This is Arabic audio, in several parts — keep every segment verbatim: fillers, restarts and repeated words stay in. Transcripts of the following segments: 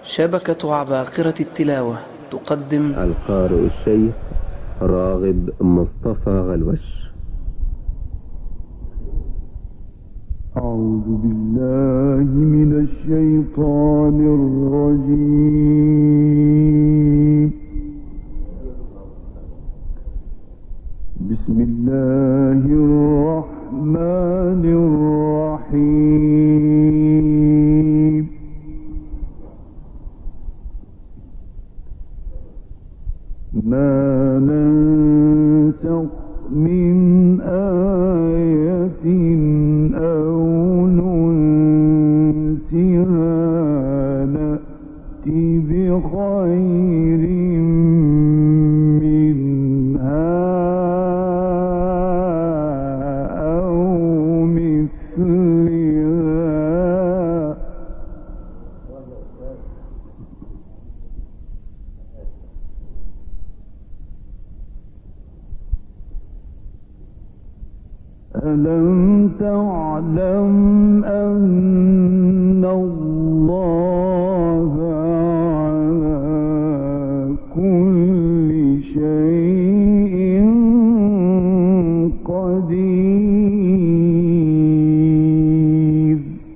شبكة عباقرة التلاوة تقدم القارئ الشيخ راغب مصطفى غلوش. أعوذ بالله من الشيطان الرجيم. بسم الله الرحمن الرحيم. ما ننسخ من آية أو ننسها نأتي بخير منها أو مثلها ألم تعلم أن الله على كل شيء قدير.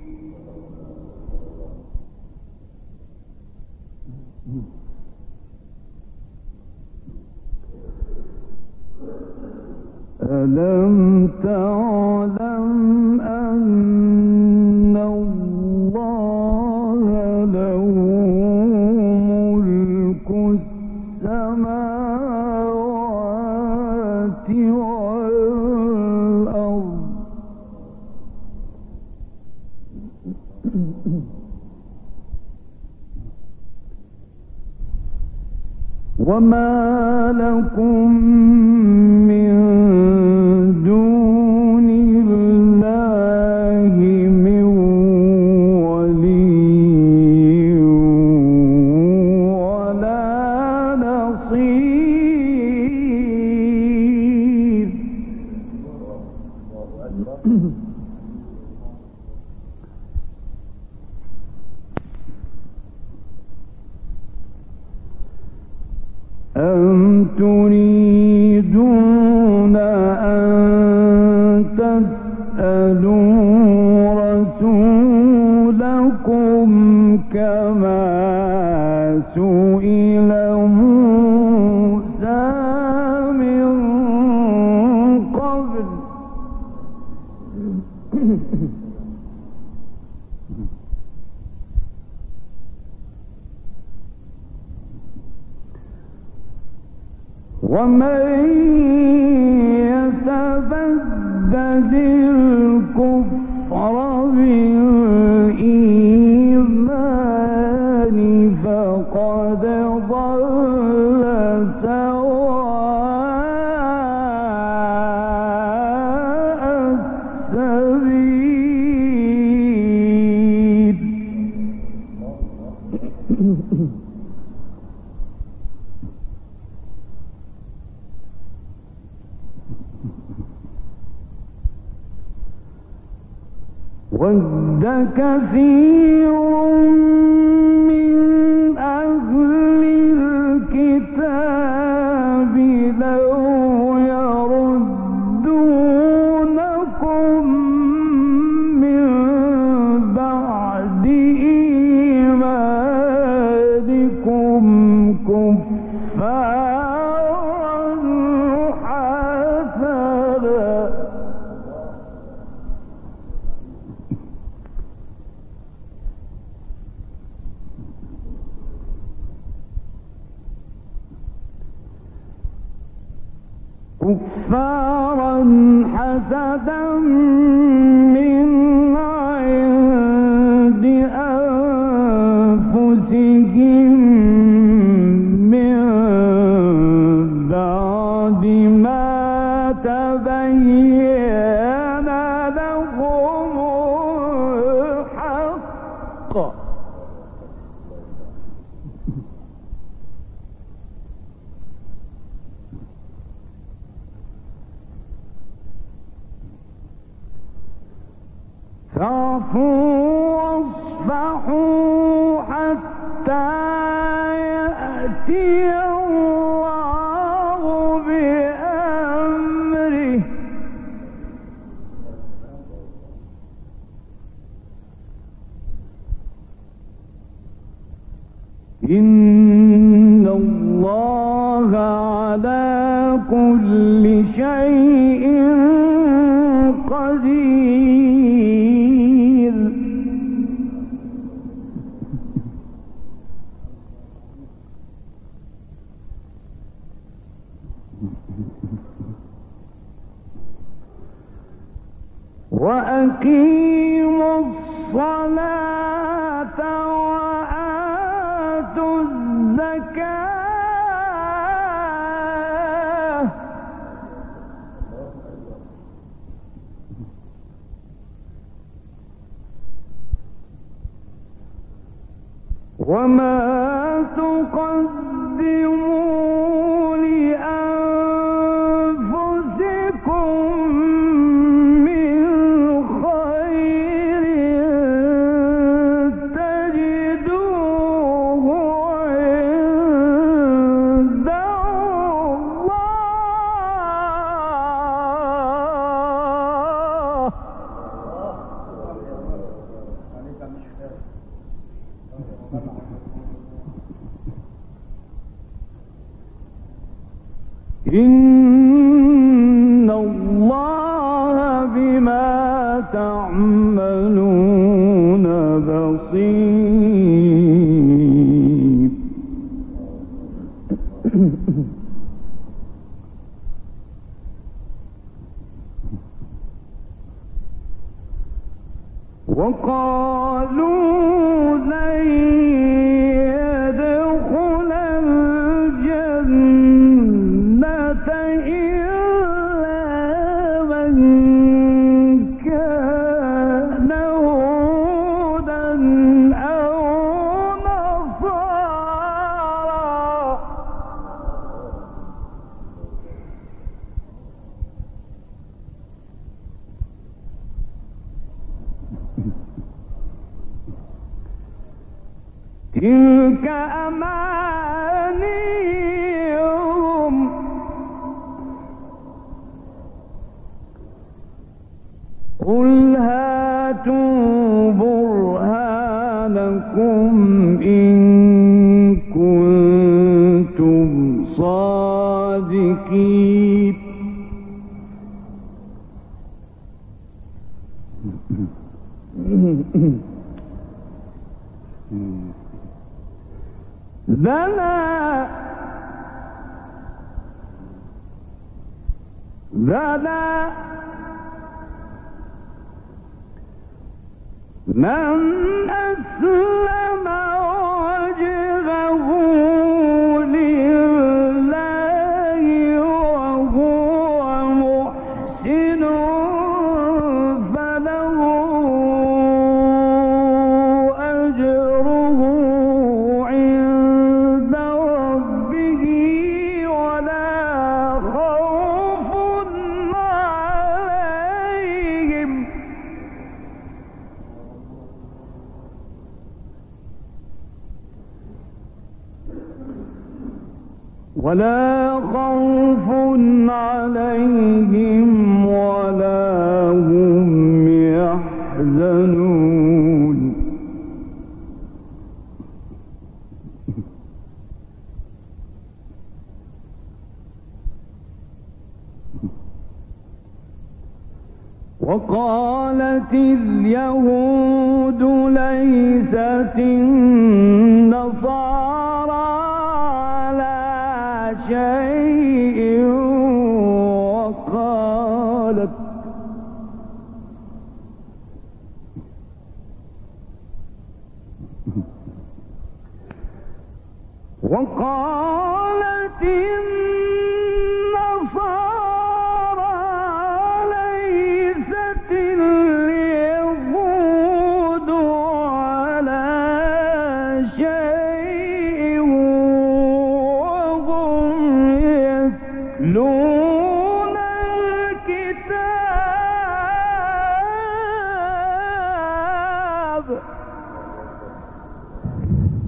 ألم تعلم أن الله له ملك السماوات والأرض وما لكم من دون الله من ولي ولا نصير. أم تريدون أن تسألوا رسولكم كما سئل موسى من قبل ومن يتبدل الكفر بالإيمان فقد ضل سواء السبيل. ود كثير من أهل الكتاب لو يردونكم من بعد إيمانكم كفارا حسدا كفارا حسدا من عند أنفسهم من بعد ما تبين لهم الحق فاعفوا واصفحوا حتى يأتي الله بأمره إن الله على كل شيء قدير. وأقيموا الصلاة وآتوا الزكاة وما تقدموا لأنفسكم من خير تجدوه عند الله إن الله بما تعملون بصير. وقالوا لن يدخل الجنة إلا من كان هودا أو نصارى تلك أمانيهم قل هاتوا برهانكم إن كنتم صادقين. ذلا ذلا من أسلم وجهه لله وهو محسن فله أجره عند ربه ولا خوف عليهم ولا خوف عليهم ولا هم يحزنون. وقالت اليهود ليست النصارى على شيء وقالت وقالت النصارى ليست اليهود على شيء وهم يتلون الكتاب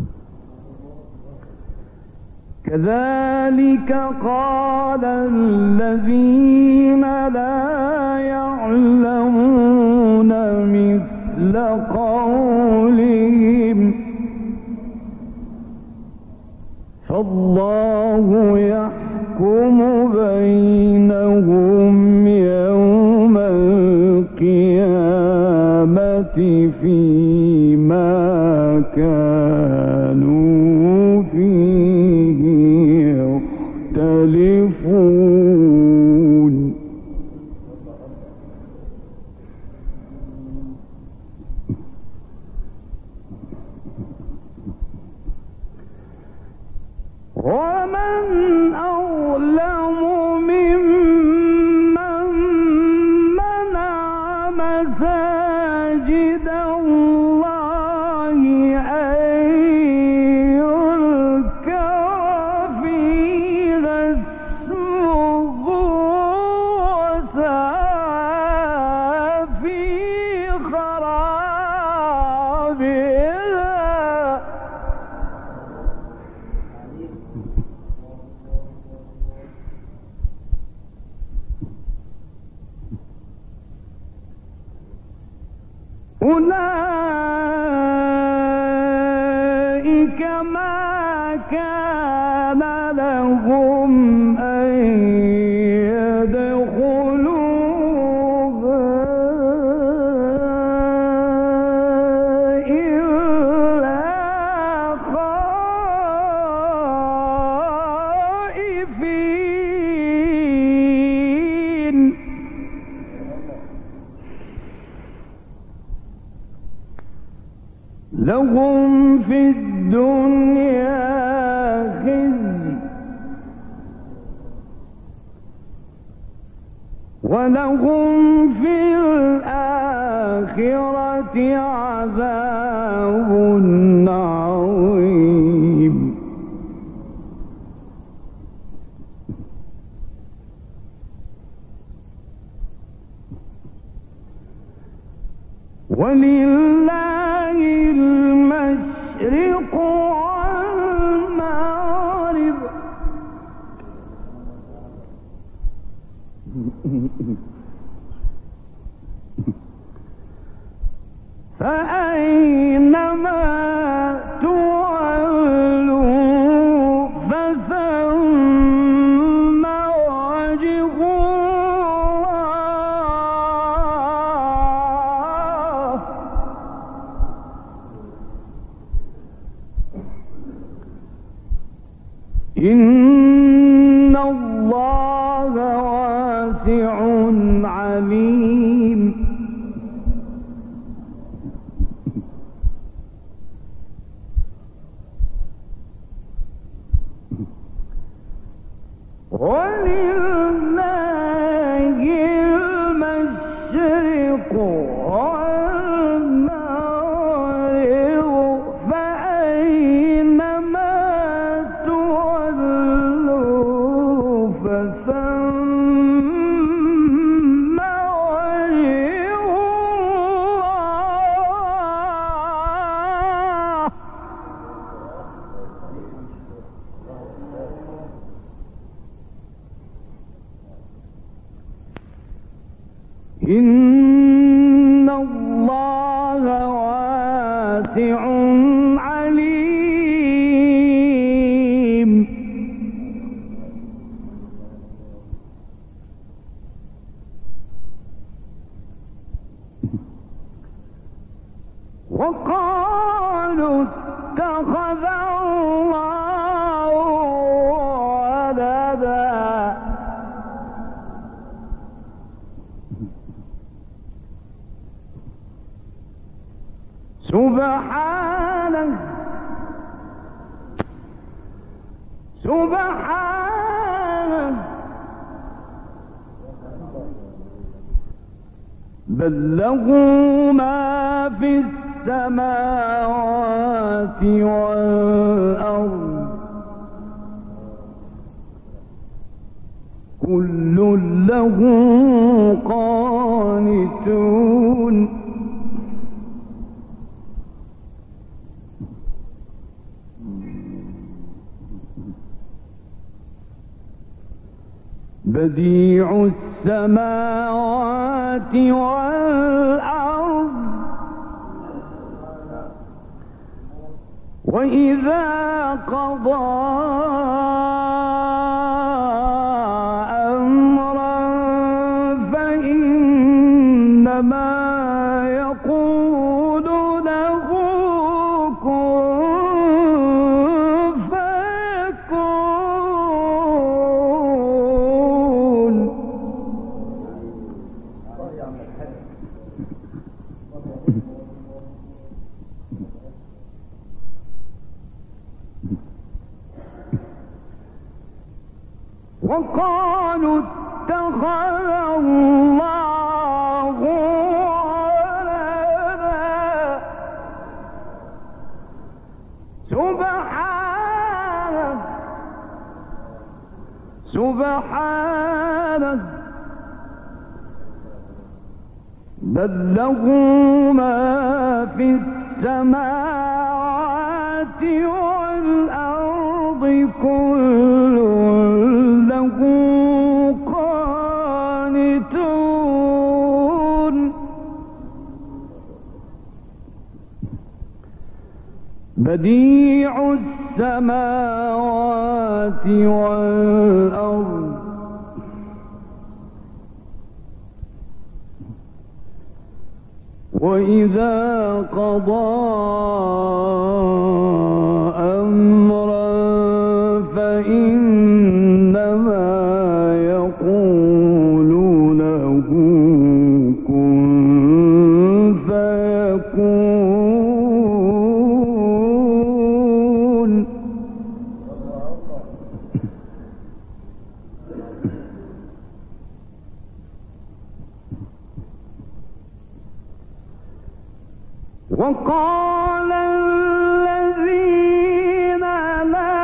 كذلك قال الذين لا يعلمون مثل قولهم فالله يحكم بينهم يوم القيامة فيما كانوا فيه يختلفون ومن أظلم ممن منع مساجد الله أن يذكر فيها اسمه وسعى في خرابها أولئك ما كان لهم أن يدخلوها إلا خائفين لهم في الدنيا خزي ولهم في الآخرة عذاب عظيم ولله المشرق والمغرب فأينما تولوا فثم وجه الله إن الله واسع عليم ولله المشرق والمغرب فأينما تولوا فثم وجه الله إن الله واسع عليم وقالوا اتخذ الله ولدا سبحانه سبحانه بل له ما في السماوات والأرض كل له قانتون بديع السماوات والأرض وإذا قضى أمرا فإنما يقول له كن فيكون. وقالوا اتخذ الله ولدا سبحانه سبحانه بل له ما في السماوات والأرض كل له قانتون. بديع السماوات والأرض وإذا قضى أمرا فإنما يقول له كن فيكون. وقال الذين لا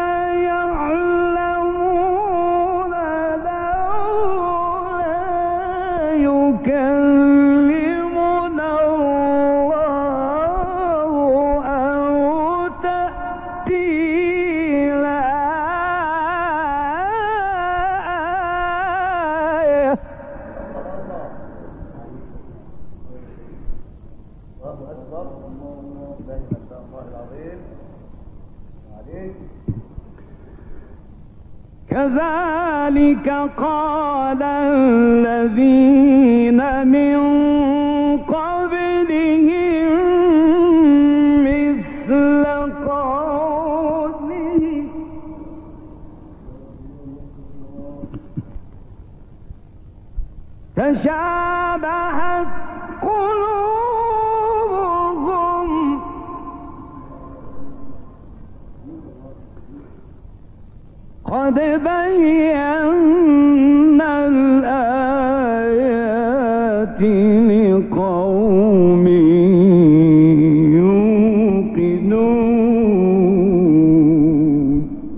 يعلمون لولا يكلمنا الله أو تأتينا آية. كذلك قال الذين من قبلهم مثل قوله تشابهت قلوبهم قد بينا الآيات لقوم يوقنون.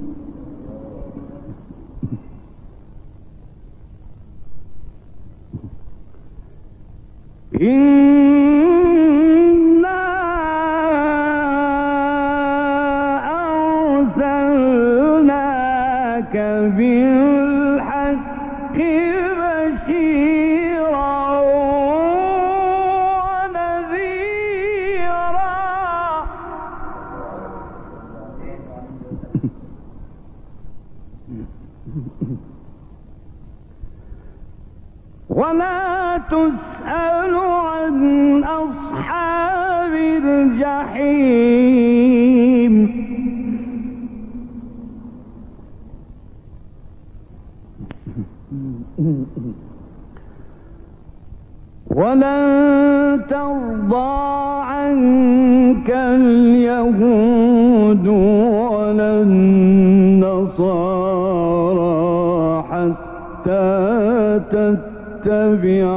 إنا أرسلناك بالحق بشيرا ونذيرا ولا تسأل عن أصحاب الجحيم ولن ترضى عنك اليهود ولا النصارى حتى تتبع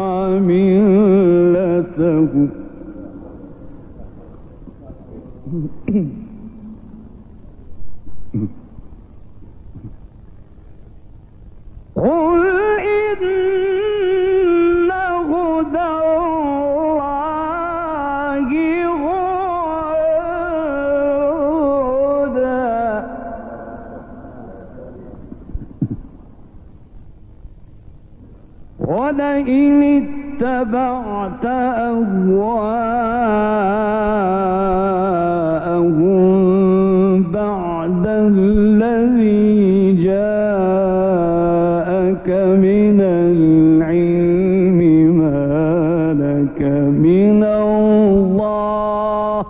ملتهم قل إن هدى الله هو الهدى ولئن اتبعت أهواءهم بعد الذي جاءك من العلم ما لك من الله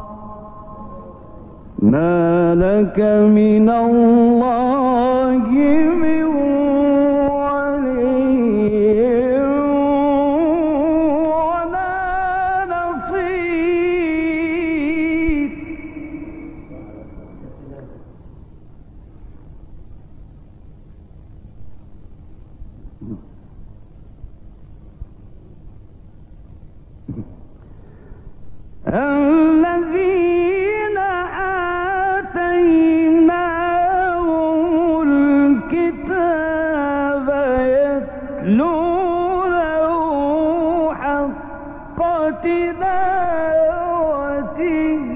ما لك من الله من ولي ولا نصير. الذين آتيناهم الكتاب يتلونه حق تلاوته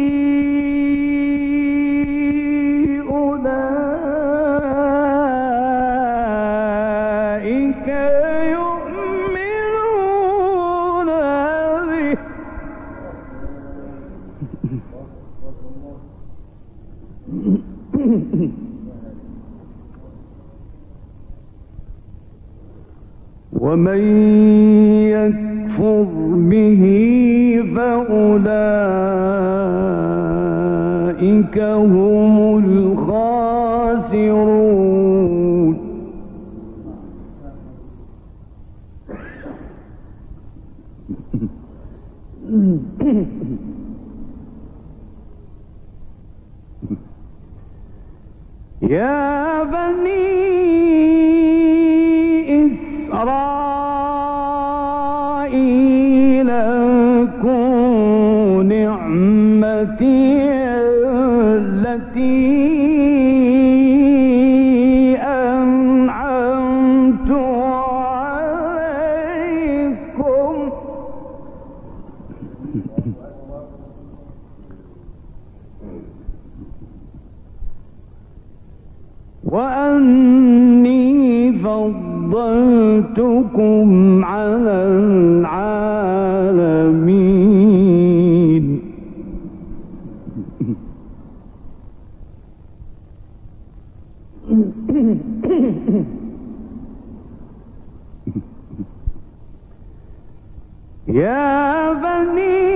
أولئك يؤمنون به ومن يكفر به فأولئك هم الخاسرون. يا بني إسرائيل اذكروا نعمتي التي أنعمت عليكم وأني فضلتكم على العالمين. يا بني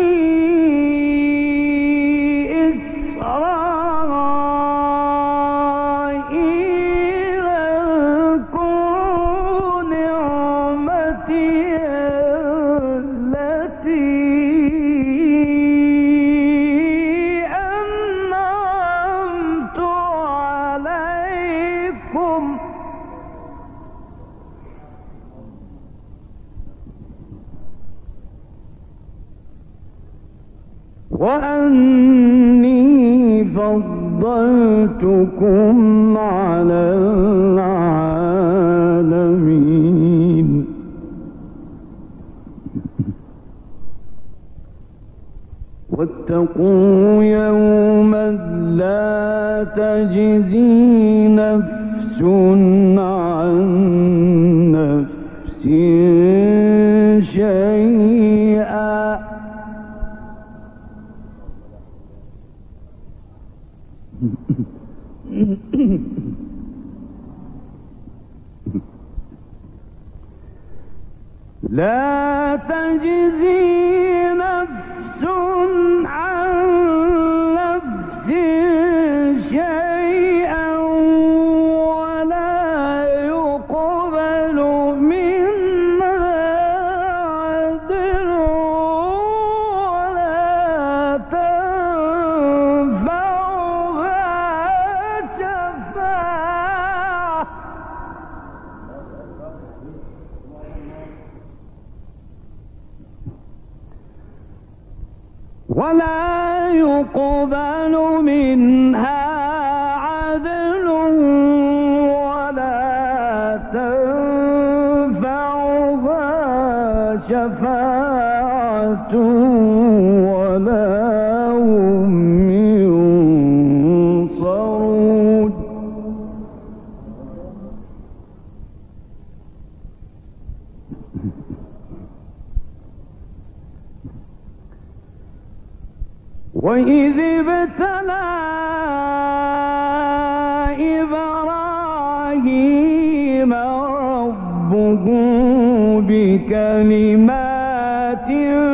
وأني فضلتكم على العالمين. واتقوا يوما لا تجزي نفس عن نفس شيئا لا تجزي نفس عن نفس شيئا ولا يقبل منها عدل ولا تنفعها شفاعة ولا يقبل منها عدل ولا تنفعها شفاعة ولا هم ينصرون. ابتلى إبراهيم ربه بكلمات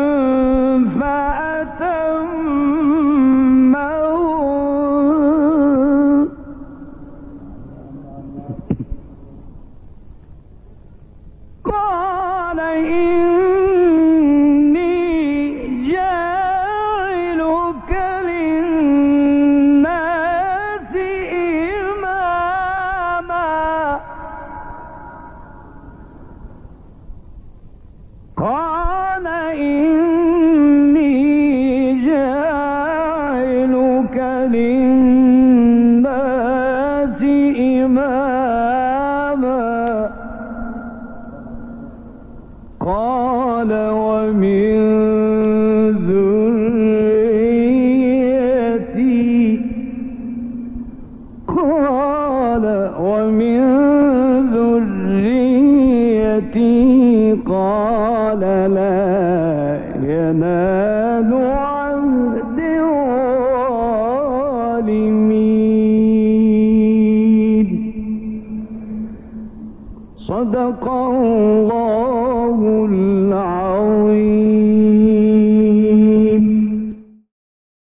فأتمهن قال إني جاعلك للناس إماما قال إني جاعلك للناس إماما قال ومن ذريتي قال ومن ذريتي قال لا ينال عهد الظالمين صدق الله